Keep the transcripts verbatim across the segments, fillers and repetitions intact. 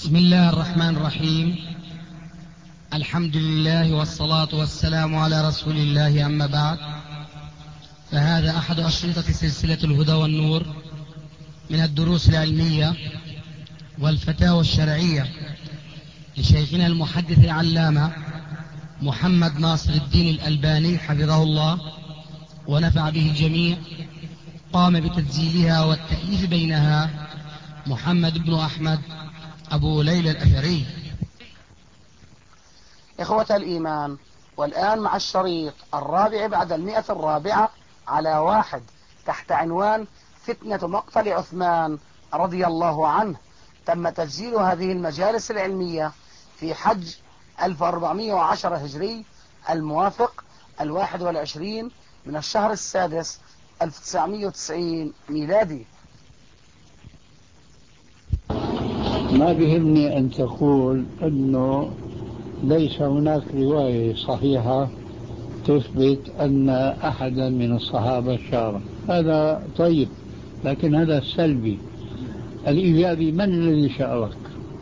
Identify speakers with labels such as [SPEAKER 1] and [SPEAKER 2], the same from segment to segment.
[SPEAKER 1] بسم الله الرحمن الرحيم. الحمد لله والصلاة والسلام على رسول الله، أما بعد، فهذا أحد أشرطة سلسلة الهدى والنور من الدروس العلمية والفتاوى الشرعية لشيخنا المحدث العلامة محمد ناصر الدين الألباني حفظه الله ونفع به الجميع. قام بتسجيلها والتأليف بينها محمد بن أحمد أبو ليلى الأثري.
[SPEAKER 2] إخوة الإيمان، والآن مع الشريط الرابع بعد المئة الرابعة على واحد تحت عنوان فتنة مقتل عثمان رضي الله عنه. تم تسجيل هذه المجالس العلمية في حج ألف وأربعمائة وعشرة هجري الموافق الواحد والعشرين من الشهر السادس ألف وتسعمائة وتسعين ميلادي.
[SPEAKER 3] ما بيهمني أن تقول أنه ليس هناك رواية صحيحة تثبت أن أحدا من الصحابة شارك، هذا طيب، لكن هذا سلبي. الإيجابي: من الذي شارك؟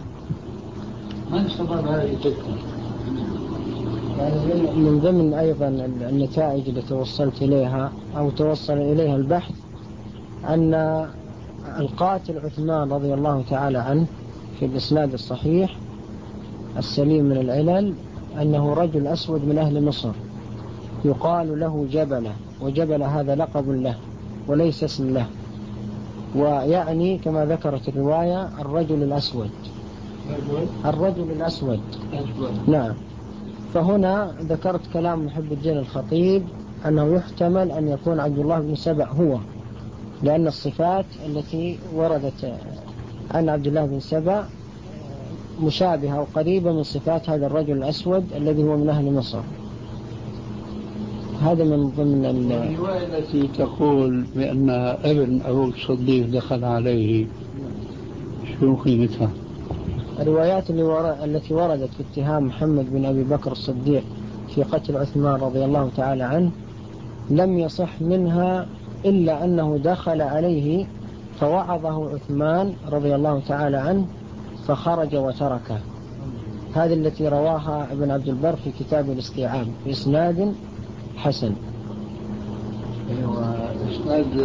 [SPEAKER 3] من سبب هذه الفتنة؟
[SPEAKER 4] يعني من ضمن أيضا النتائج التي توصلت إليها أو توصل إليها البحث أن القاتل عثمان رضي الله تعالى عنه في الإسناد الصحيح السليم من العلل أنه رجل أسود من أهل مصر يقال له جبلة، وجبلة هذا لقب له وليس اسم له، ويعني كما ذكرت الرواية الرجل الأسود. الرجل الأسود نعم. فهنا ذكرت كلام محب الدين الخطيب أنه يحتمل أن يكون عبد الله بن سبأ هو، لأن الصفات التي وردت عن عبد الله بن سبأ مشابهة وقريبة من صفات هذا الرجل الأسود الذي هو من أهل مصر. هذا من ضمن
[SPEAKER 3] الرواية التي تقول بأن ابن أبو الصديق دخل عليه، شو قيمتها؟
[SPEAKER 4] الروايات اللي ور... التي وردت في اتهام محمد بن أبي بكر الصديق في قتل عثمان رضي الله تعالى عنه لم يصح منها إلا أنه دخل عليه فوعظه عثمان رضي الله تعالى عنه فخرج وتركه. هذه التي رواها ابن عبد البر في كتاب الاستيعاب بإسناد حسن.
[SPEAKER 3] إسناد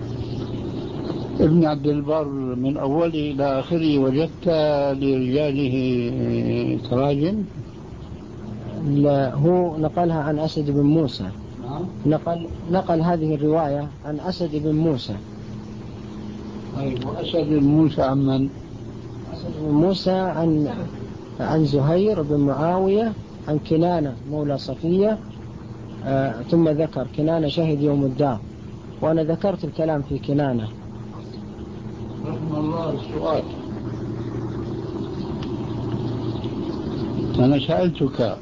[SPEAKER 3] ابن عبد البر من أوله إلى آخره وجدت لرجاله تراجم؟
[SPEAKER 4] لا، هو نقلها عن أسد بن موسى. نقل نقل هذه الرواية عن أسد بن موسى.
[SPEAKER 3] طيب، وأسد بن موسى عن من؟
[SPEAKER 4] أسد بن موسى عن عن زهير بن معاوية عن كنانة مولى صفية. آه ثم ذكر كنانة شهد يوم الدار، وأنا ذكرت الكلام في كنانة.
[SPEAKER 3] رحم الله. السؤال: أنا سألتك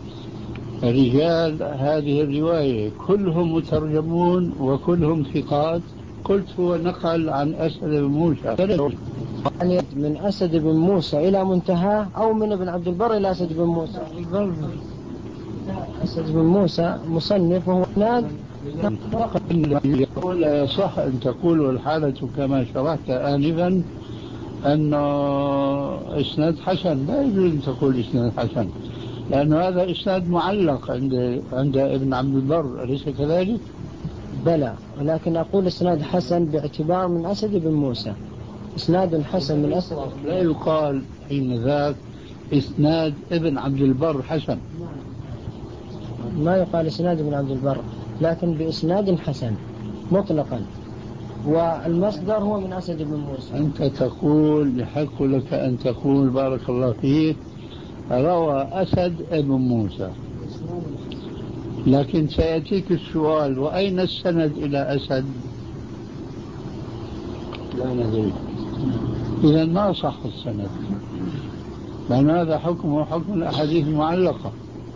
[SPEAKER 3] رجال هذه الرواية كلهم مترجمون وكلهم ثقات، قلت هو نقل عن أسد بن موسى.
[SPEAKER 4] يعني من أسد بن موسى إلى منتهى أو من ابن عبد البر إلى أسد بن موسى؟ أسد بن موسى مصنف وهو ناد.
[SPEAKER 3] يقول لا يصح أن تقول والحالة كما شرحت آنفا أنه إسناد حسن، لا يجوز أن تقول إسناد حسن، لأن هذا إسناد معلق عند عند ابن عبد البر، أليس كذلك؟
[SPEAKER 4] بلى، ولكن أقول إسناد حسن باعتبار من أسد بن موسى. إسناد حسن من أسد،
[SPEAKER 3] لا يقال حين ذاك إسناد ابن عبد البر حسن،
[SPEAKER 4] ما يقال إسناد ابن عبد البر، لكن بإسناد حسن مطلقا، والمصدر هو من أسد بن موسى.
[SPEAKER 3] أنت تقول يحق لك أن تقول بارك الله فيك روى أسد ابن موسى، لكن سيأتيك السؤال: وأين السند إلى أسد؟ لا ندري. إذا ما صح السند، لأن هذا حكمه حكم الأحاديث المعلقة،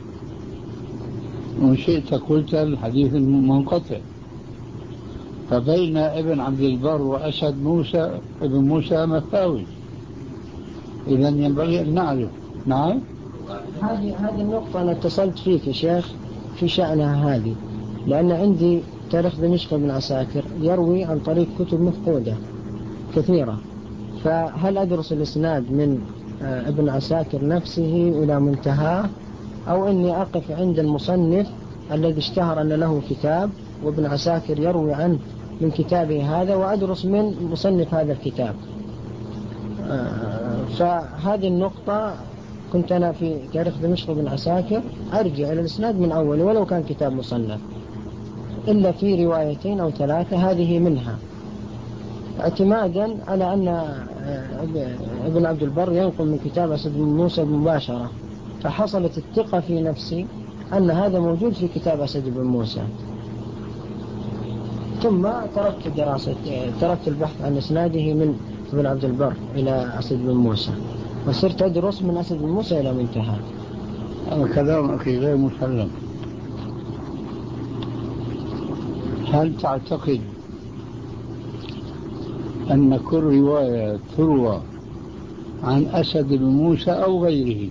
[SPEAKER 3] وإن شئت قلت الحديث المنقطع. فبين ابن عبد البر وأسد موسى ابن موسى مساوي، إذا ينبغي أن نعرف. نعم،
[SPEAKER 4] هذه هذه النقطة أنا اتصلت فيك يا شيخ في شأنها هذه، لأن عندي تاريخ دمشق بن عساكر يروي عن طريق كتب مفقودة كثيرة، فهل أدرس الإسناد من ابن عساكر نفسه إلى منتهاه، أو أني أقف عند المصنف الذي اشتهر أن له كتاب وابن عساكر يروي عنه من كتابه هذا وأدرس من مصنف هذا الكتاب. فهذه النقطة كنت أنا في تاريخ دمشق بن عساكر أرجع إلى الإسناد من أول ولو كان كتاب مصنف، إلا في روايتين أو ثلاثة هذه منها، اعتمادا على أن ابن عبد البر ينقل من كتاب أسد بن موسى مباشرة، فحصلت الثقة في نفسي أن هذا موجود في كتاب أسد بن موسى. ثم تركت دراسة تركت البحث عن إسناده من ابن عبد البر إلى أسد بن موسى، وصرت أدرس من أسد بن موسى إلى منتهى.
[SPEAKER 3] هذا كلام أخي غير مسلم. هل تعتقد أن كل رواية تروى عن أسد بن موسى أو غيره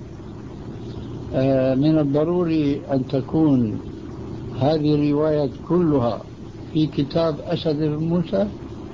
[SPEAKER 3] من الضروري أن تكون هذه الروايات كلها في كتاب أسد بن موسى؟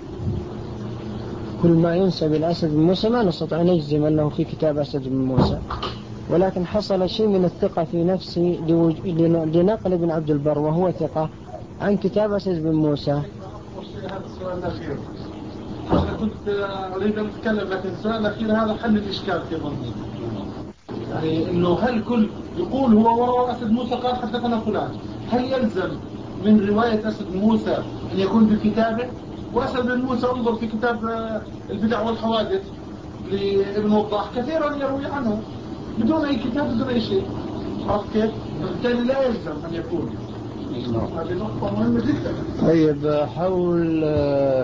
[SPEAKER 4] كل ما ينسب الأسد بن موسى ما نستطيع أن نجزم أنه في كتاب أسد بن موسى، ولكن حصل شيء من الثقة في نفسي لنقل ابن عبد البر وهو ثقة عن كتاب أسد بن موسى.
[SPEAKER 5] هذا السؤال الأخير أنا كنت أريد أن أتكلم، لكن السؤال الأخير هذا حل الإشكال في ظني، يعني إنه هل كل يقول هو وراء أسد موسى قال حدثنا فلان، هل يلزم من رواية أسد موسى أن يكون بكتابه؟ وأسد بن موسى انظر في كتاب البدع والحوادث لابن وضاح كثيرا يروي عنه بدون أي كتاب بدون أي شيء، عرفت كيف؟ بالتالي لا يلزم أن يكون. هذه نقطة مهمة جدا.
[SPEAKER 3] طيب حول آه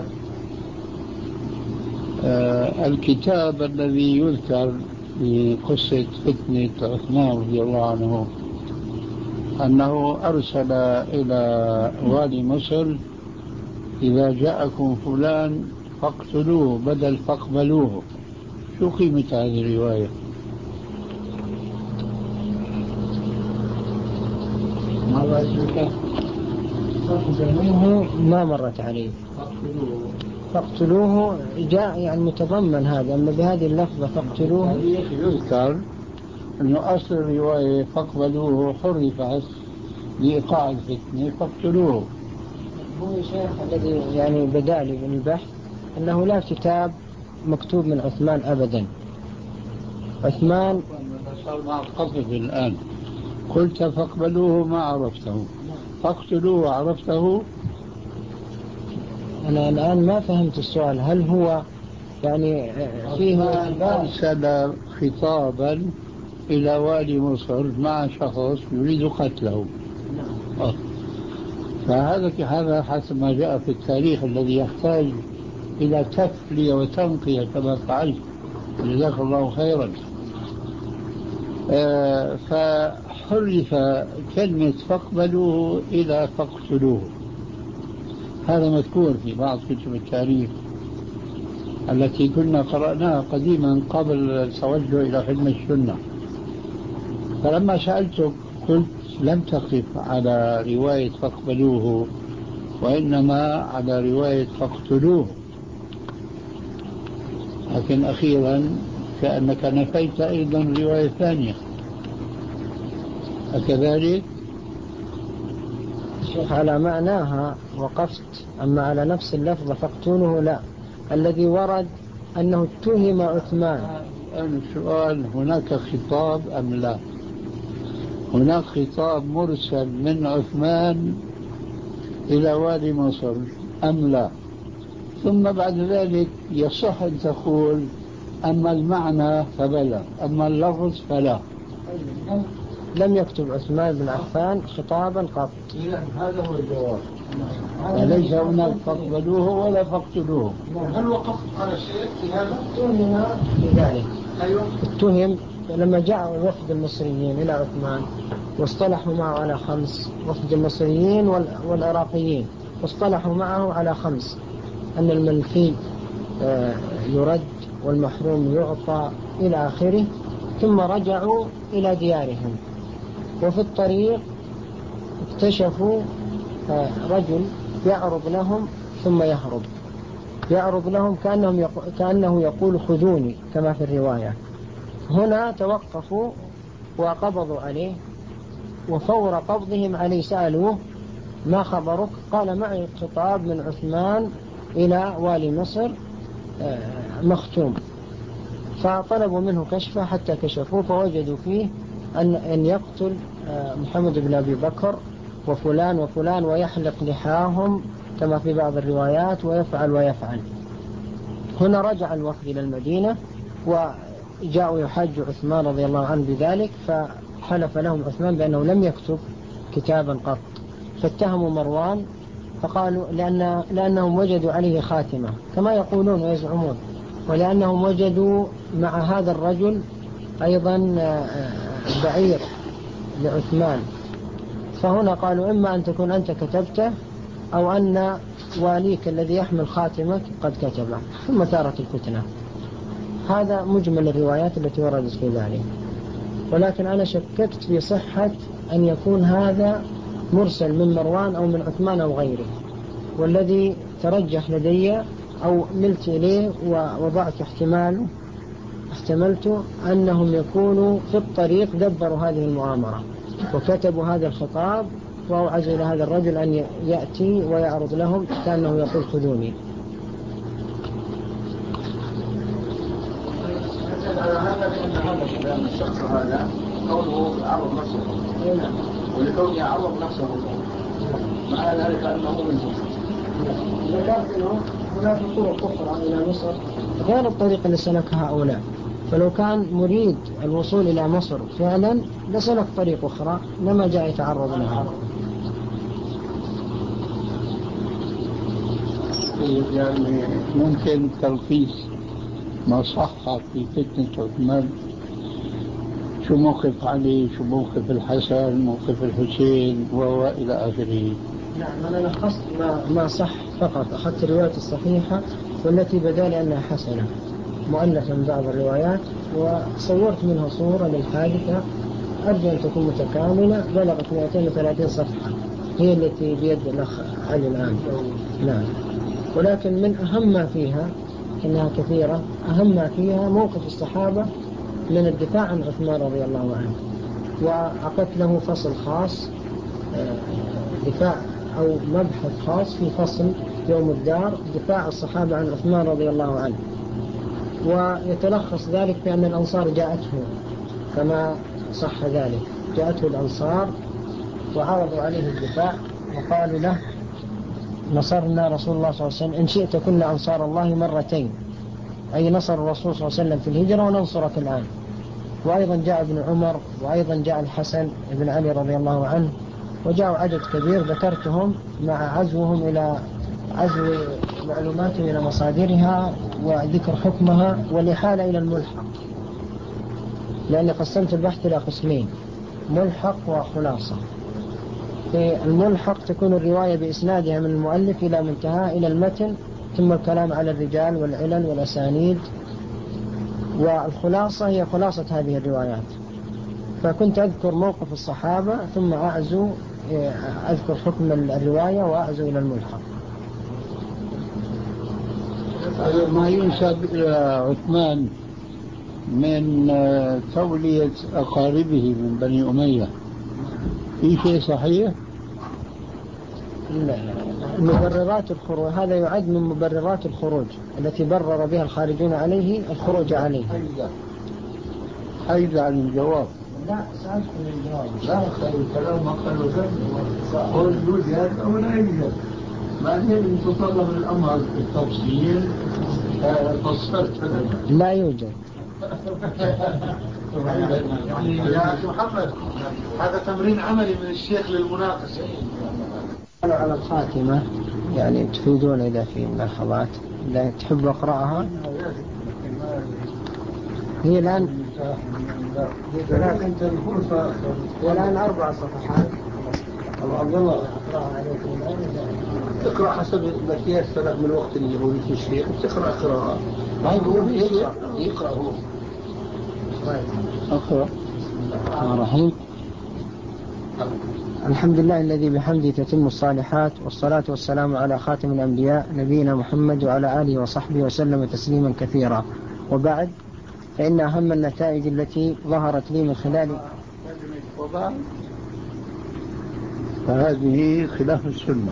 [SPEAKER 3] آه الكتاب الذي يذكر في قصة فتنة عثمان رضي الله عنه أنه أرسل إلى والي مصر إذا جاءكم فلان فاقتلوه بدل فاقبلوه، شو قيمة هذه الرواية؟
[SPEAKER 4] ما مرت عليه. فاقتلوه جاء يعني متضمن هذا، أما بهذه اللفظة فاقتلوه
[SPEAKER 3] يذكر أنه أصل الرواية فاقبلوه حرفت لإيقاع الفتنة فاقتلوه.
[SPEAKER 4] هو الشيخ الذي يعني بدأ لي من البحث أنه لا كتاب مكتوب من عثمان أبدا. عثمان
[SPEAKER 3] صار مع القصد الآن، قلت فاقبلوه ما عرفته، فاقتلوه عرفته.
[SPEAKER 4] أنا الآن ما فهمت السؤال، هل هو يعني فيه
[SPEAKER 3] أرسل خطابا إلى والي مصر مع شخص يريد قتله؟ أه. فهذا هذا حسب ما جاء في التاريخ الذي يحتاج إلى تفلية وتنقية كما فعلت، جزاك الله خيرا. آه فحرف كلمة فاقبلوه إلى فاقتلوه، هذا مذكور في بعض كتب التاريخ التي كنا قرأناها قديما قبل التوجه إلى علم السنة. فلما سألتك قلت لم تقف على رواية فاقبلوه وإنما على رواية فاقتلوه، لكن أخيرا كأنك نفيت أيضا رواية ثانية، أكذلك؟
[SPEAKER 4] شيخ على معناها وقفت، أما على نفس اللفظة فاقتلوه لا. الذي ورد أنه اتهم عثمان.
[SPEAKER 3] السؤال هناك خطاب أم لا؟ هناك خطاب مرسل من عثمان إلى والي مصر أم لا؟ ثم بعد ذلك يصح أن تقول أما المعنى فبلا، أما اللفظ فلا.
[SPEAKER 4] لم يكتب عثمان بن عفان خطابا قط.
[SPEAKER 3] هذا هو الجواب. فليس هناك فاقبلوه ولا فاقتلوه.
[SPEAKER 5] هل وقفت على شيء في هذا؟
[SPEAKER 4] اتهم بذلك.
[SPEAKER 5] أيوة.
[SPEAKER 4] اتهم لما جاء وفد المصريين إلى عثمان واصطلحوا معه على خمس، وفد المصريين والعراقيين واصطلحوا معه على خمس: أن المنفي يرد والمحروم يعطى إلى آخره، ثم رجعوا إلى ديارهم. وفي الطريق اكتشفوا رجل يعرض لهم ثم يهرب، يعرض لهم كأنهم يقو... كأنه يقول خذوني كما في الرواية، هنا توقفوا وقبضوا عليه، وفور قبضهم عليه سألوه ما خبرك؟ قال معي خطاب من عثمان إلى والي مصر مختوم، فطلبوا منه كشفه حتى كشفوه فوجدوا فيه أن أن يقتل محمد بن أبي بكر وفلان وفلان ويحلق لحاهم كما في بعض الروايات ويفعل ويفعل. هنا رجع الوفد إلى المدينة وجاءوا يحاجوا عثمان رضي الله عنه بذلك، فحلف لهم عثمان بأنه لم يكتب كتابا قط، فاتهموا مروان فقالوا لأن لأنهم وجدوا عليه خاتمة كما يقولون ويزعمون، ولأنهم وجدوا مع هذا الرجل أيضا بعير لعثمان، فهنا قالوا إما أن تكون أنت كتبته أو أن واليك الذي يحمل خاتمك قد كتبه، ثم ثارت الفتنة. هذا مجمل الروايات التي وردت في ذلك، ولكن أنا شككت في صحة أن يكون هذا مرسل من مروان أو من عثمان أو غيره، والذي ترجح لدي أو ملت إليه ووضعت احتماله احتملت أنهم يكونوا في الطريق دبروا هذه المؤامرة وكتبوا هذا الخطاب وأوعزوا إلى هذا الرجل أن يأتي ويعرض لهم كأنه يقول خذوني.
[SPEAKER 3] هذا لأن الشخص هذا كونه يعرض نفسه ولكونه يعرض نفسه مع ذلك أنه منهم.
[SPEAKER 4] ذكرت هناك طرق أخرى إلى مصر غير الطريق اللي سلكها هؤلاء، فلو كان مريد الوصول إلى مصر فعلا لسلك طريق أخرى لما جاء يتعرض لها.
[SPEAKER 3] يعني ممكن تلخيص ما صح في فتنة عثمان، شو موقف علي، شو موقف الحسن، موقف الحسين وإلى آخره.
[SPEAKER 4] نعم أنا لخصت ما, ما صح فقط، أخذت الرواية الصحيحة والتي بدا لي أنها حسنة مؤلفة من بعض الروايات، وصورت منها صورة للحادثة أرجو أن تكون متكاملة بلغت مئتين وثلاثين صفحة، هي التي بيد الأخ علي الآن. نعم، ولكن من أهم ما فيها إنها كثيرة، أهم ما فيها موقف الصحابة من الدفاع عن عثمان رضي الله عنه، وعقدت له فصل خاص دفاع أو مبحث خاص في فصل يوم الدار دفاع الصحابة عن عثمان رضي الله عنه، ويتلخص ذلك بأن الأنصار جاءته كما صح ذلك، جاءته الأنصار وعرضوا عليه الدفاع وقالوا له نصرنا رسول الله صلى الله عليه وسلم إن شئت كنا أنصار الله مرتين، أي نصر الرسول صلى الله عليه وسلم في الهجرة وننصرك الآن. وأيضا جاء ابن عمر وأيضا جاء الحسن بن علي رضي الله عنه، وجاءوا عدد كبير ذكرتهم مع عزوهم إلى عزو معلوماتهم إلى مصادرها وذكر حكمها والإحالة إلى الملحق، لأني قسمت البحث إلى قسمين ملحق وخلاصة. في الملحق تكون الرواية بإسنادها من المؤلف إلى منتهى إلى المتن ثم الكلام على الرجال والعلل والأسانيد، والخلاصة هي خلاصة هذه الروايات. فكنت أذكر موقف الصحابة ثم أعزو أذكر حكم الرواية وأعزو إلى الملحق.
[SPEAKER 3] ما ينسب إلى عثمان من تولية أقاربه من بني أمية في شيء صحيح؟
[SPEAKER 4] مبررات الخروج هذا يعد من مبررات الخروج التي برر بها الخارجون عليه الخروج عليه.
[SPEAKER 3] حيد عن الجواب.
[SPEAKER 4] لا سألت من الجواب.
[SPEAKER 3] لا خير الكلام أقل وزن قول يوجد أو لا يوجد، بعدين إن تطلب الأمر التفصيل فصلت.
[SPEAKER 4] لا يوجد.
[SPEAKER 5] يعني يا أخي محمد هذا تمرين عملي من الشيخ للمناقشة.
[SPEAKER 4] على الخاتمة يعني تفيدون إذا في ملاحظات لا تحب أقرأها. هي الآن والآن أربع صفحات.
[SPEAKER 3] عبد الله أقرأها عليكم الآن. تقرأ حسب ما تيسر من الوقت اللي هو في الشيخ تقرأ قراءة. ما هو يقرأ يقرأ هو. أقرأ.
[SPEAKER 4] الرحيم. الحمد لله الذي بحمده تتم الصالحات، والصلاة والسلام على خاتم الأنبياء نبينا محمد وعلى آله وصحبه وسلم تسليما كثيرا، وبعد. فإن أهم النتائج التي ظهرت لي من خلال
[SPEAKER 3] فهذه خلاف السنة،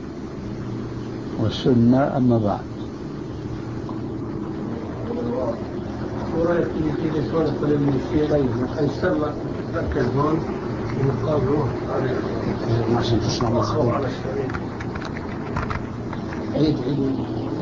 [SPEAKER 3] والسنة أما بعد.
[SPEAKER 5] ورأيك في في سؤال قليل من السيرين أيسر لك تتذكر هون ومقابله
[SPEAKER 2] عشان تسمع مصروف عيد عيد.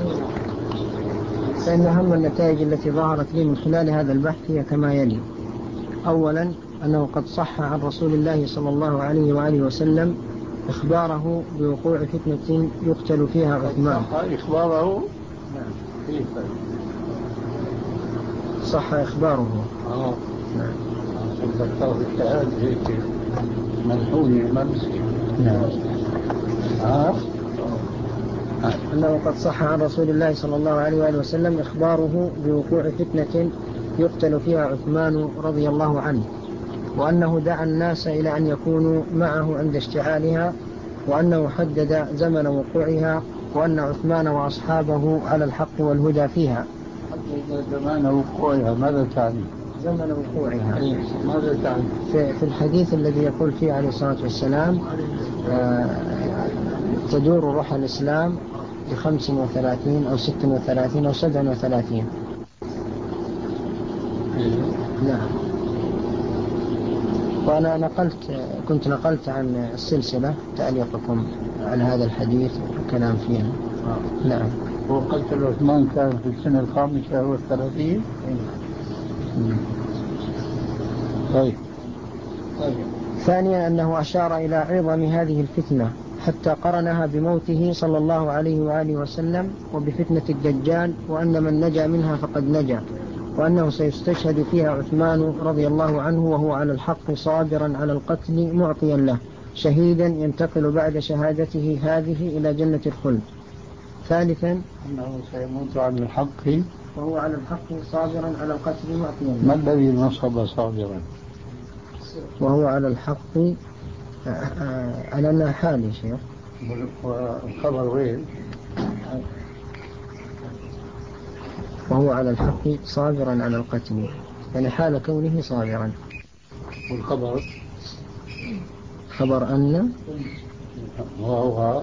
[SPEAKER 4] فإن أهم النتائج التي ظهرت لي من خلال هذا البحث هي كما يلي: أولا أنه قد صح عن رسول الله صلى الله عليه وآله وسلم إخباره بوقوع فتنة يقتل فيها عثمان.
[SPEAKER 3] إخباره
[SPEAKER 4] نعم. صح إخباره.
[SPEAKER 3] آه.
[SPEAKER 4] نعم.
[SPEAKER 3] تذكر الكلام هيك ملحوني ممسك.
[SPEAKER 4] نعم.
[SPEAKER 3] آه.
[SPEAKER 4] أنه قد صح عن رسول الله صلى الله عليه وآله وسلم إخباره بوقوع فتنة يقتل فيها عثمان رضي الله عنه، وأنه دعا الناس إلى أن يكونوا معه عند اشتعالها، وأنه حدد زمن وقوعها، وأن عثمان وأصحابه على الحق والهدى فيها.
[SPEAKER 3] حدد زمان وقوعها ماذا تعني؟
[SPEAKER 4] زمن وقوعها
[SPEAKER 3] ماذا تعني؟
[SPEAKER 4] في, في الحديث الذي يقول فيه عليه الصلاة والسلام آه تدور روح الإسلام بخمس وثلاثين أو ست وثلاثين أو سبع وثلاثين. نعم. وأنا نقلت كنت نقلت عن السلسلة تعليقكم على هذا الحديث والكلام فيها. آه. نعم.
[SPEAKER 3] وقتل عثمان كان في السنة الخامسة والثلاثين. طيب.
[SPEAKER 4] طيب. ثانيا أنه أشار إلى عظم هذه الفتنة حتى قرنها بموته صلى الله عليه وآله وسلم وبفتنة الدجال، وأن من نجا منها فقد نجا، وأنه سيستشهد فيها عثمان رضي الله عنه وهو على الحق صابرا على القتل معطيا له، شهيدا ينتقل بعد شهادته هذه إلى جنة الخلد. ثالثا
[SPEAKER 3] أنه سيموت على الحق
[SPEAKER 4] وهو على الحق صابرا على القتل معطيا له.
[SPEAKER 3] ما الذي نصب صابرا؟
[SPEAKER 4] وهو على الحق على أنها حال يا شيخ.
[SPEAKER 3] والخبر غير.
[SPEAKER 4] وهو على الحق صابرا على القتل، يعني حال كونه صابرا.
[SPEAKER 3] والخبر
[SPEAKER 4] خبر أن
[SPEAKER 3] وهو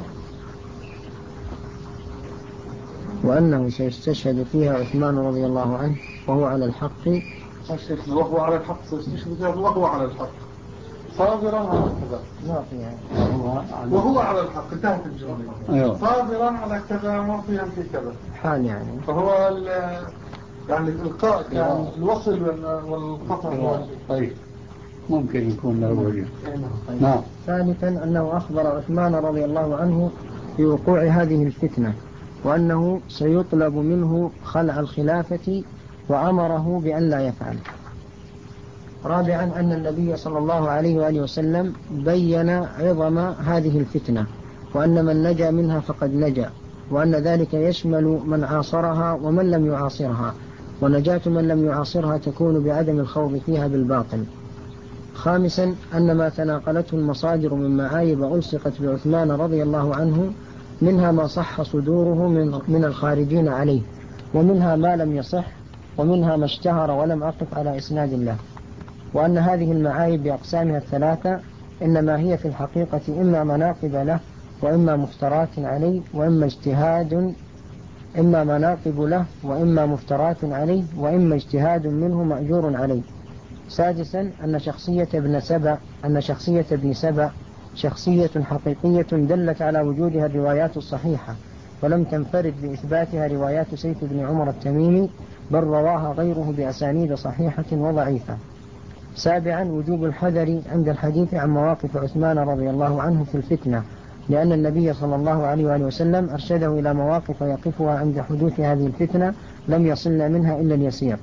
[SPEAKER 5] وأنه سيستشهد فيها عثمان رضي الله عنه وهو على الحق.
[SPEAKER 6] وهو على الحق سيستشهد فيها وهو على الحق صابرا على كذا.
[SPEAKER 5] يعني
[SPEAKER 6] وهو على الحق انتهت الجملة. صابرا على كذا معطيا في كذا
[SPEAKER 5] حال يعني.
[SPEAKER 6] فهو يعني الإلقاء كان الوصل والقطع.
[SPEAKER 3] طيب ممكن يكون له وجه. نعم.
[SPEAKER 5] ثالثا أنه أخبر عثمان رضي الله عنه بوقوع هذه الفتنة وأنه سيطلب منه خلع الخلافة وأمره بأن لا يفعل. رابعا أن النبي صلى الله عليه وآله وسلم بين عظم هذه الفتنة وأن من نجا منها فقد نجا، وأن ذلك يشمل من عاصرها ومن لم يعاصرها، ونجاة من لم يعاصرها تكون بعدم الخوض فيها بالباطل. خامسا أن ما تناقلته المصادر من معايب ألصقت بعثمان رضي الله عنه منها ما صح صدوره من, من الخارجين عليه، ومنها ما لم يصح، ومنها ما اشتهر ولم أقف على إسناد له. وأن هذه المعايب بأقسامها الثلاثة إنما هي في الحقيقة إما مناقب له وإما مفترات عليه وإما اجتهاد إما مناقب له وإما مفترات عليه وإما اجتهاد منه مأجور عليه. سادسا أن شخصية ابن سبأ أن شخصية ابن سبأ شخصية حقيقية دلت على وجودها الروايات الصحيحة، ولم تنفرد بإثباتها روايات سيف بن عمر التميمي، بل رواها غيره بأسانيد صحيحة وضعيفة. سابعا وجوب الحذر عند الحديث عن مواقف عثمان رضي الله عنه في الفتنة، لأن النبي صلى الله عليه وآله وسلم أرشده إلى مواقف يقفها عند حدوث هذه الفتنة لم يصلنا منها إلا اليسير.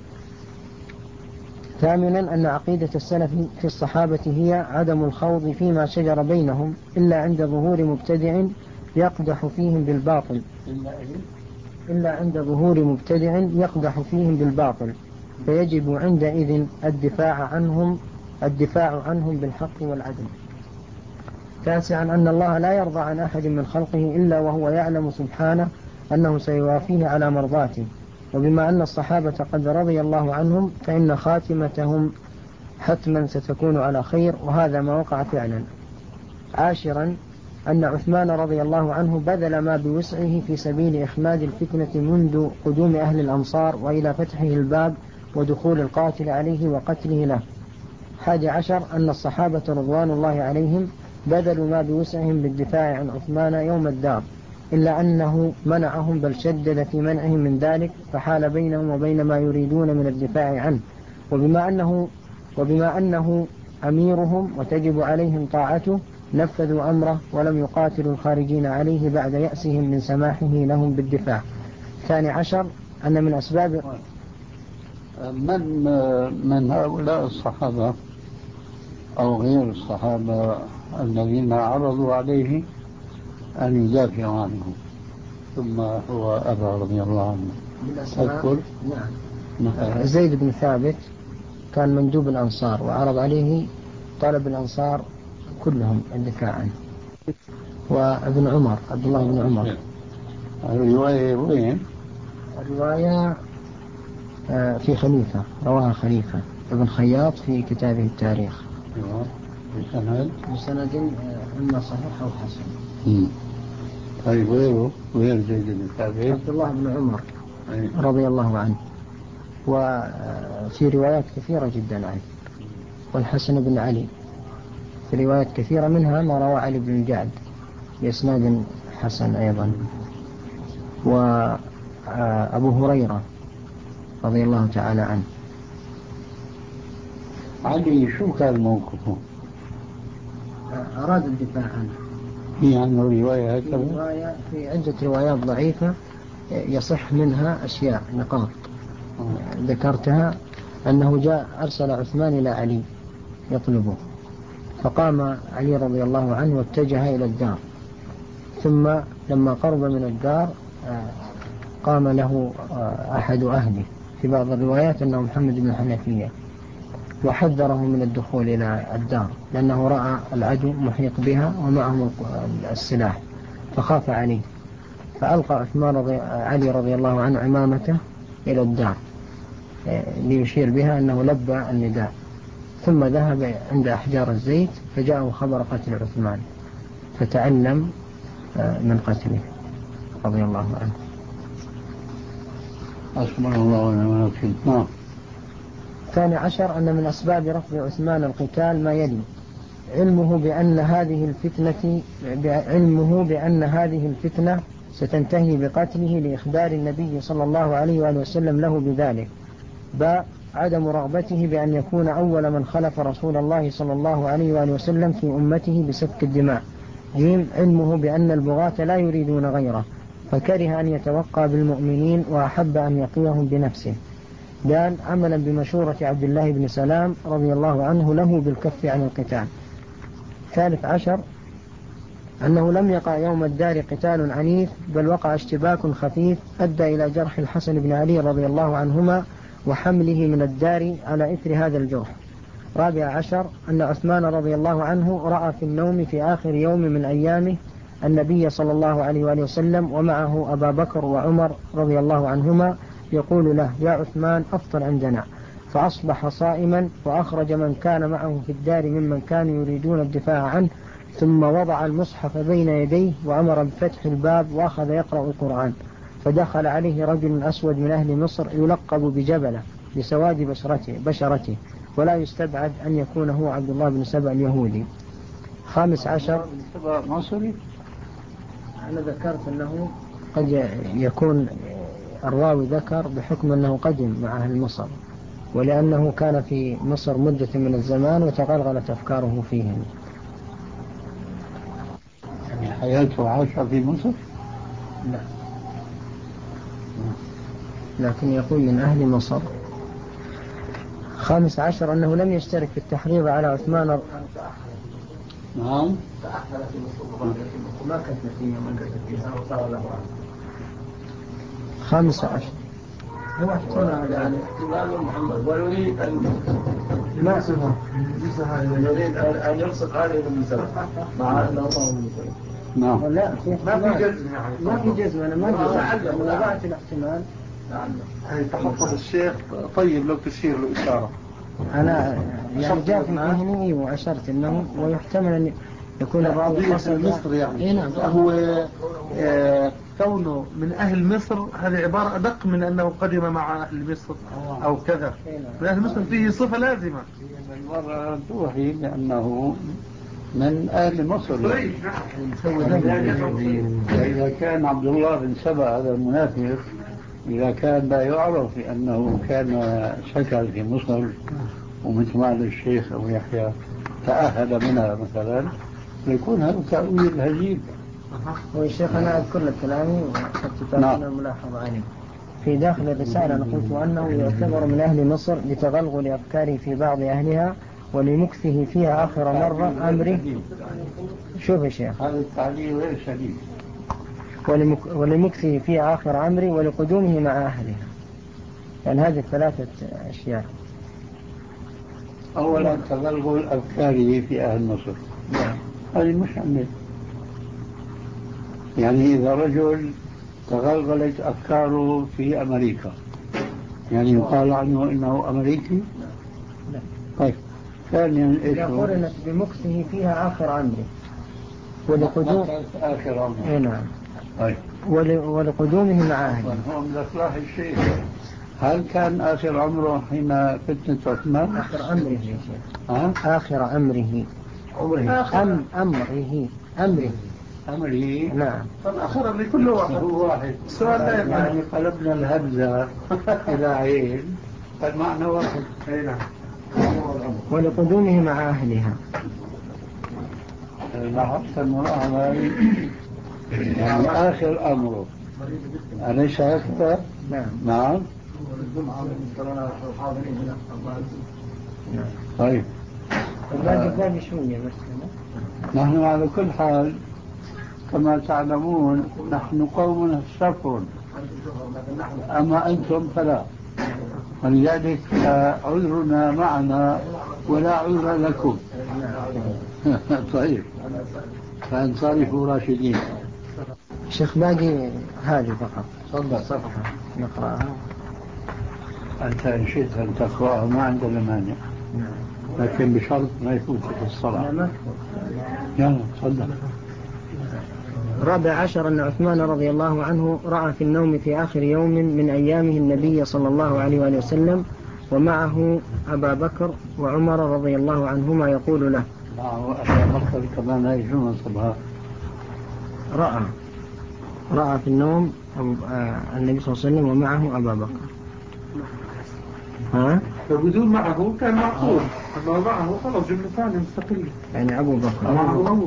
[SPEAKER 5] ثامنا أن عقيدة السلف في الصحابة هي عدم الخوض فيما شجر بينهم إلا عند ظهور مبتدع يقدح فيهم بالباطل إلا عند ظهور مبتدع يقدح فيهم بالباطل فيجب عندئذ الدفاع عنهم الدفاع عنهم بالحق والعدل. تاسعا أن الله لا يرضى عن أحد من خلقه إلا وهو يعلم سبحانه أنه سيوافيه على مرضاته،
[SPEAKER 4] وبما أن الصحابة قد رضي الله عنهم فإن خاتمتهم حتما ستكون على خير، وهذا ما وقع فعلا. عاشرا أن عثمان رضي الله عنه بذل ما بوسعه في سبيل إخماد الفتنة منذ قدوم أهل الأمصار وإلى فتحه الباب ودخول القاتل عليه وقتله له. حادي عشر أن الصحابة رضوان الله عليهم بذلوا ما بوسعهم بالدفاع عن عثمان يوم الدار، إلا أنه منعهم بل شدد في منعهم من ذلك، فحال بينهم وبين ما يريدون من الدفاع عنه. وبما أنه, وبما أنه أميرهم وتجب عليهم طاعته نفذوا أمره ولم يقاتلوا الخارجين عليه بعد يأسهم من سماحه لهم بالدفاع. ثاني عشر أن من أسباب
[SPEAKER 3] من من هؤلاء الصحابة أو غير الصحابة الذين عرضوا عليه أن يدافعوا عنه ثم هو أبى رضي الله عنه؟
[SPEAKER 4] أذكر نعم. زيد بن ثابت كان مندوب الأنصار وعرض عليه طلب الأنصار كلهم الدفاع عنه. وابن عمر عبد الله بن عمر.
[SPEAKER 3] الرواية وين؟
[SPEAKER 4] الرواية في خليفة، رواها خليفة ابن خياط في كتابه التاريخ
[SPEAKER 3] بسند
[SPEAKER 4] بسند إما صحيح أو حسن.
[SPEAKER 3] طيب غيره غير زيد بن ثابت؟
[SPEAKER 4] عبد الله بن عمر رضي الله عنه، وفي روايات كثيرة جدا عنه. والحسن بن علي في روايات كثيرة، منها ما روى علي بن الجعد بإسناد حسن أيضا. وأبو هريرة رضي الله تعالى عنه.
[SPEAKER 3] علي شو كان موقفه؟
[SPEAKER 4] أراد الدفاع عنه.
[SPEAKER 3] في عنه رواية هكذا؟
[SPEAKER 4] رواية في عدة روايات ضعيفة يصح منها أشياء نقاط ذكرتها، أنه جاء أرسل عثمان إلى علي يطلبه، فقام علي رضي الله عنه واتجه إلى الدار، ثم لما قرب من الدار قام له أحد أهله، في بعض الروايات أنه محمد بن الحنفية، وحذره من الدخول إلى الدار لأنه رأى العدو محيط بها ومعهم السلاح فخاف عليه، فألقى عثمان رضي علي رضي الله عنه عمامته إلى الدار ليشير بها أنه لبى النداء، ثم ذهب عند أحجار الزيت فجاءه خبر قتل عثمان فتعلم من قتله رضي الله عنه.
[SPEAKER 3] أسمع الله ونعم الوكيل.
[SPEAKER 4] ثاني عشر أن من أسباب رفض عثمان القتال ما يلي: علمه بأن هذه الفتنة علمه بأن هذه الفتنة ستنتهي بقتله لإخبار النبي صلى الله عليه وآله وسلم له بذلك. باء عدم رغبته بأن يكون أول من خلف رسول الله صلى الله عليه وآله وسلم في أمته بسفك الدماء. جيم علمه بأن البغاة لا يريدون غيره فكره أن يتوقى بالمؤمنين وأحب أن يقيهم بنفسه. دال عملا بمشورة عبد الله بن سلام رضي الله عنه له بالكف عن القتال. ثالث عشر أنه لم يقع يوم الدار قتال عنيف، بل وقع اشتباك خفيف أدى إلى جرح الحسن بن علي رضي الله عنهما وحمله من الدار على إثر هذا الجرح. رابع عشر أن عثمان رضي الله عنه رأى في النوم في آخر يوم من أيامه النبي صلى الله عليه وآله وسلم ومعه أبا بكر وعمر رضي الله عنهما يقول له: يا عثمان أفطر عندنا، فأصبح صائما وأخرج من كان معه في الدار ممن كانوا يريدون الدفاع عنه، ثم وضع المصحف بين يديه وأمر بفتح الباب وأخذ يقرأ القرآن، فدخل عليه رجل أسود من أهل مصر يلقب بجبلة لسواد بشرته, بشرته ولا يستبعد أن يكون هو عبد الله بن سبأ اليهودي. خامس عشر
[SPEAKER 3] مصري.
[SPEAKER 4] أنا ذكرت أنه قد يكون الراوي ذكر بحكم أنه قدم مع أهل مصر، ولأنه كان في مصر مدة من الزمان وتغلغلت أفكاره فيهم.
[SPEAKER 3] يعني حياته عاشها في مصر؟
[SPEAKER 4] لا، لكن يقول من أهل مصر. خامس عشر أنه لم يشترك في التحريض على عثمان.
[SPEAKER 3] نعم.
[SPEAKER 4] ما كانت نتيجة من كانت فيها وصار له. خامس عشر هو احتمال على احتمال محمد ويريد أن ما اسمه يريد أن يلصق عليه من سلف مع أنه الله من سلف.
[SPEAKER 3] نعم.
[SPEAKER 4] لا ما في جزم، ما في جزم. أنا ما جزم. أنا وضعت الاحتمال
[SPEAKER 6] هي تحفظ الشيخ. طيب لو تشير له إشارة.
[SPEAKER 4] أنا يعني جاء في ذهني وأشرت أنه ويحتمل أن يكون الراوي قصد
[SPEAKER 6] مصر يعني.
[SPEAKER 4] إيه نعم.
[SPEAKER 6] هو آه كونه من أهل مصر هذه عبارة أدق من أنه قدم مع أهل مصر أو كذا. من أهل مصر فيه صفة لازمة.
[SPEAKER 3] من مرة توحي لأنه من أهل مصر. إذا كان عبد الله بن سبأ هذا المنافق إذا كان لا يعرف أنه كان سكن في مصر ومثل ما الشيخ أبو يحيى تأهل منها مثلا يكون هذا تأويل هزيل.
[SPEAKER 4] والشيخ أنا أذكر لك كلامي وحتى تعطينا ملاحظة عليه. في داخل الرسالة أنا قلت أنه يعتبر من أهل مصر لتغلغل أفكاره في بعض أهلها ولمكثه فيها آخر مرة أمره. شوف يا شيخ
[SPEAKER 3] هذا التعليل غير شديد.
[SPEAKER 4] ولمك... ولمكثه فيها آخر عمري ولقدومه مع أهلها. يعني هذه الثلاثة أشياء.
[SPEAKER 3] أولا تغلغل أفكاره في أهل مصر. هذه مش عمل. يعني إذا رجل تغلغلت أفكاره في أمريكا يعني يقال عنه إنه أمريكي.
[SPEAKER 4] لا.
[SPEAKER 3] طيب ثانيا إيش
[SPEAKER 4] إذا قرنت بمكثه فيها آخر عمري ولقدوم
[SPEAKER 3] آخر عمري.
[SPEAKER 4] إيه نعم.
[SPEAKER 3] طيب
[SPEAKER 4] ول... ولقدومه مع أهله.
[SPEAKER 3] هو من إصلاح الشيء. هل كان آخر عمره حين فتنة عثمان؟
[SPEAKER 4] آخر عمره يا شيخ.
[SPEAKER 3] ها؟
[SPEAKER 4] آخر عمره.
[SPEAKER 3] عمره.
[SPEAKER 4] أم أمره أمره.
[SPEAKER 3] أمره.
[SPEAKER 4] نعم.
[SPEAKER 6] الآخر اللي كل واحد.
[SPEAKER 3] هو واحد.
[SPEAKER 6] السؤال لا
[SPEAKER 3] يعني قلبنا الهمزة إلى عين فالمعنى واحد.
[SPEAKER 6] أي نعم.
[SPEAKER 4] ولقدومه مع أهلها.
[SPEAKER 3] لاحظت الملاحظة يعني آخر أمره أليس هكذا؟
[SPEAKER 4] نعم.
[SPEAKER 3] نعم. طيب
[SPEAKER 4] باقي باقي شوية بس.
[SPEAKER 3] نحن على كل حال كما تعلمون نحن قوم سفر أما أنتم فلا ولذلك عذرنا معنا ولا عذر لكم. طيب فانصرفوا راشدين.
[SPEAKER 4] شيخ باقي هذه فقط.
[SPEAKER 3] تفضل
[SPEAKER 4] صفحة نقرأها.
[SPEAKER 3] أنت إن شئت أن تقرأها ما عندنا مانع لكن بشرط ما يفوتك الصلاة.
[SPEAKER 4] لا ما تفوت.
[SPEAKER 3] يلا تفضل.
[SPEAKER 4] رابع عشر أن عثمان رضي الله عنه رأى في النوم في آخر يوم من أيامه النبي صلى الله عليه وآله وسلم ومعه أبا بكر وعمر رضي الله عنهما يقول له.
[SPEAKER 3] معه أبا بكر كمان هاي شو نصبها؟
[SPEAKER 4] رأى رأى في النوم النبي صلى الله عليه وسلم ومعه أبا بكر. ها؟
[SPEAKER 6] فبدون معه كان معقول أما معه خلاص جملة ثانية مستقلة.
[SPEAKER 4] يعني أبو بكر
[SPEAKER 6] معه أبو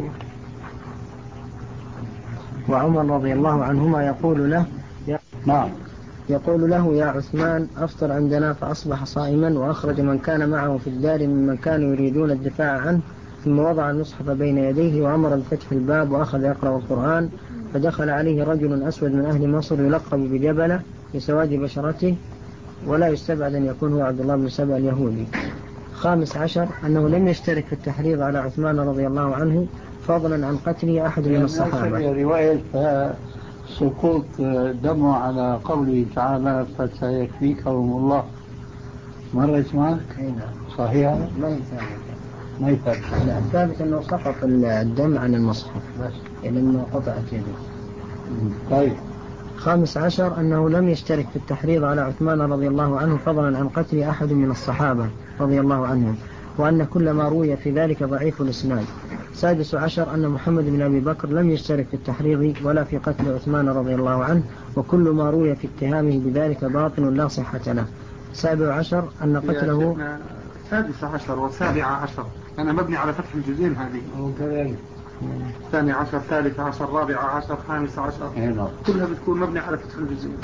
[SPEAKER 4] وعمر رضي الله عنهما يقول له
[SPEAKER 3] نعم
[SPEAKER 4] يقول له يا عثمان أفطر عندنا فأصبح صائما وأخرج من كان معه في الدار ممن كانوا يريدون الدفاع عنه ثم وضع المصحف بين يديه وأمر بفتح الباب وأخذ يقرأ القرآن فدخل عليه رجل أسود من أهل مصر يلقب بجبلة لسواد بشرته ولا يستبعد أن يكون هو عبد الله بن سبأ اليهودي. خامس عشر أنه لم يشترك في التحريض على عثمان رضي الله عنه فضلا عن قتله أحد من الصحابة.
[SPEAKER 3] رواية سقوط دمه على قوله تعالى فسيكفيكهم الله مرت معك؟ صحيح؟
[SPEAKER 4] ما يثابت.
[SPEAKER 3] ما يثابت.
[SPEAKER 4] لا الثابت أنه سقط الدم عن المصحف بس لأنه قطعت يده.
[SPEAKER 3] طيب.
[SPEAKER 4] خامس عشر أنه لم يشترك في التحريض على عثمان رضي الله عنه فضلا عن قتل أحد من الصحابة رضي الله عنهم وأن كل ما روي في ذلك ضعيف الإسناد. سادس عشر أن محمد بن أبي بكر لم يشترك في التحريض ولا في قتل عثمان رضي الله عنه وكل ما روي في اتهامه بذلك باطل لا صحة له. سابع عشر أن قتله.
[SPEAKER 6] سادس عشر وسابع عشر أنا مبني على فتح الجزئين هذه. ثاني عشر ثالث عشر رابع عشر خامس عشر كلها بتكون مبني على فتح الجزئين.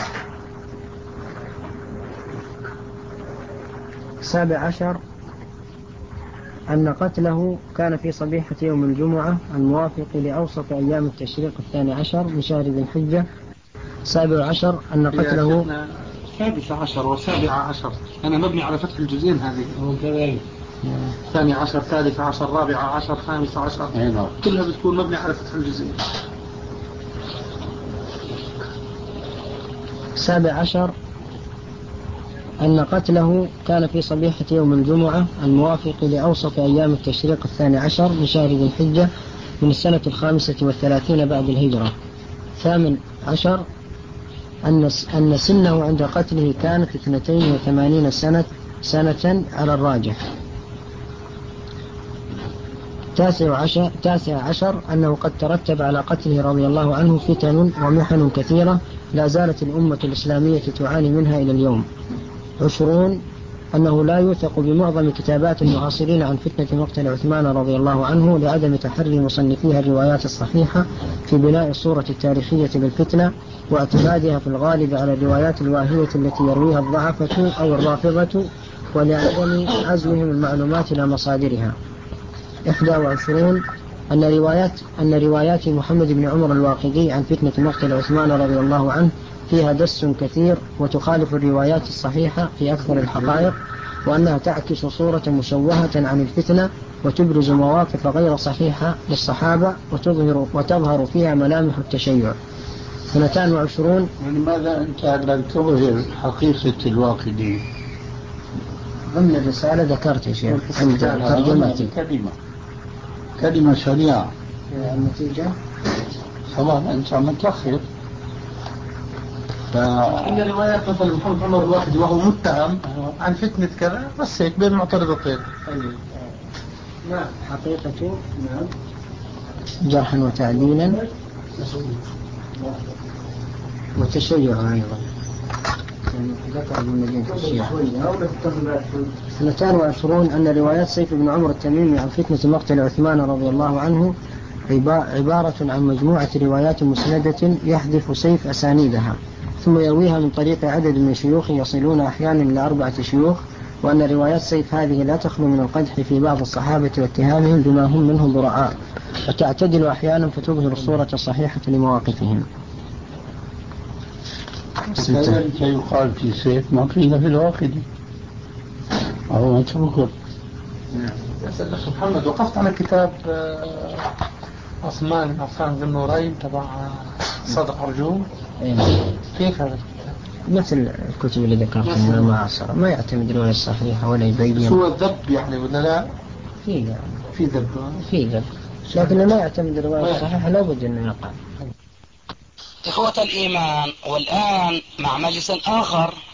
[SPEAKER 4] سابع عشر أن قتله كان في صبيحة يوم الجمعة الموافق لأوسط أيام التشريق الثاني عشر من شهر ذي الحجة. سابع عشر أن قتله.
[SPEAKER 6] سادس عشر وسابع عشر أنا مبني على فتح الجزئين هذه. ثاني عشر ثالث عشر رابع عشر خامس عشر كلها بتكون مبني على فتح الجزئين.
[SPEAKER 4] سابع عشر أن قتله كان في صبيحة يوم الجمعة الموافق لأوسط أيام التشريق الثاني عشر من شهر ذي الحجة من السنة الخامسة والثلاثين بعد الهجرة. ثامن عشر أن أن سنه عند قتله كانت اثنتين وثمانين سنة سنة على الراجح. تاسع عشر, تاسع عشر أنه قد ترتب على قتله رضي الله عنه فتن ومحن كثيرة لا زالت الأمة الإسلامية تعاني منها إلى اليوم. عشرون أنه لا يوثق بمعظم كتابات المعاصرين عن فتنة مقتل عثمان رضي الله عنه لعدم تحري مصنفيها الروايات الصحيحة في بناء الصورة التاريخية للفتنة واعتمادها في الغالب على الروايات الواهية التي يرويها الضعفة أو الرافضة ولعدم عزوهم المعلومات إلى مصادرها. إحدى وعشرون أن روايات أن روايات محمد بن عمر الواقدي عن فتنة مقتل عثمان رضي الله عنه فيها دس كثير وتخالف الروايات الصحيحة في أكثر الحقائق، وأنها تعكس صورة مشوهة عن الفتنة وتبرز مواقف غير صحيحة للصحابة وتظهر وتظهر فيها ملامح التشيع. اثنتان وعشرون
[SPEAKER 3] لماذا أنت لم تظهر حقيقة الواقدي؟
[SPEAKER 4] ضمن الرسالة ذكرت يا شيخ عند ترجمتي
[SPEAKER 3] كلمة كلمة سريعة.
[SPEAKER 4] النتيجة
[SPEAKER 3] طبعا أنت متأخر.
[SPEAKER 6] ف... إن روايات مثل محمد عمر الواحد وهو متهم عن فتنة كذا بس هيك بين معترضتين.
[SPEAKER 4] نعم حقيقة نعم جرحا وتعديلا وتشيع أيضا ذكر من مدينة الشيعة. اثنتان وعشرون أن روايات سيف بن عمر التميمي عن فتنة مقتل عثمان رضي الله عنه عبارة عن مجموعة روايات مسندة يحذف سيف أسانيدها ثم يرويها من طريق عدد من شيوخ يصلون أحيانا إلى أربعة شيوخ، وأن روايات سيف هذه لا تخلو من القدح في بعض الصحابة واتهامهم بما هم منه ضرعاء، وتعتدل أحيانا فتظهر الصورة الصحيحة لمواقفهم.
[SPEAKER 3] ستة يقال في سيف ما قيل في الواقدي أو متروك.
[SPEAKER 6] يسأل الأخ محمد وقفت على كتاب عثمان عفان ذي النورين تبع صادق عرجون. كيف هذا؟
[SPEAKER 4] مثل الكتب اللي ذكرتها من المعاصرة ما يعتمد الرواية الصحيحة ولا يبين.
[SPEAKER 6] هو الذب يعني ولا لا؟
[SPEAKER 4] في يعني.
[SPEAKER 6] في ذب.
[SPEAKER 4] في ذب لكن ما يعتمد الرواية الصحيحة لابد أنه يقع.
[SPEAKER 2] إخوة الإيمان، والآن مع مجلس آخر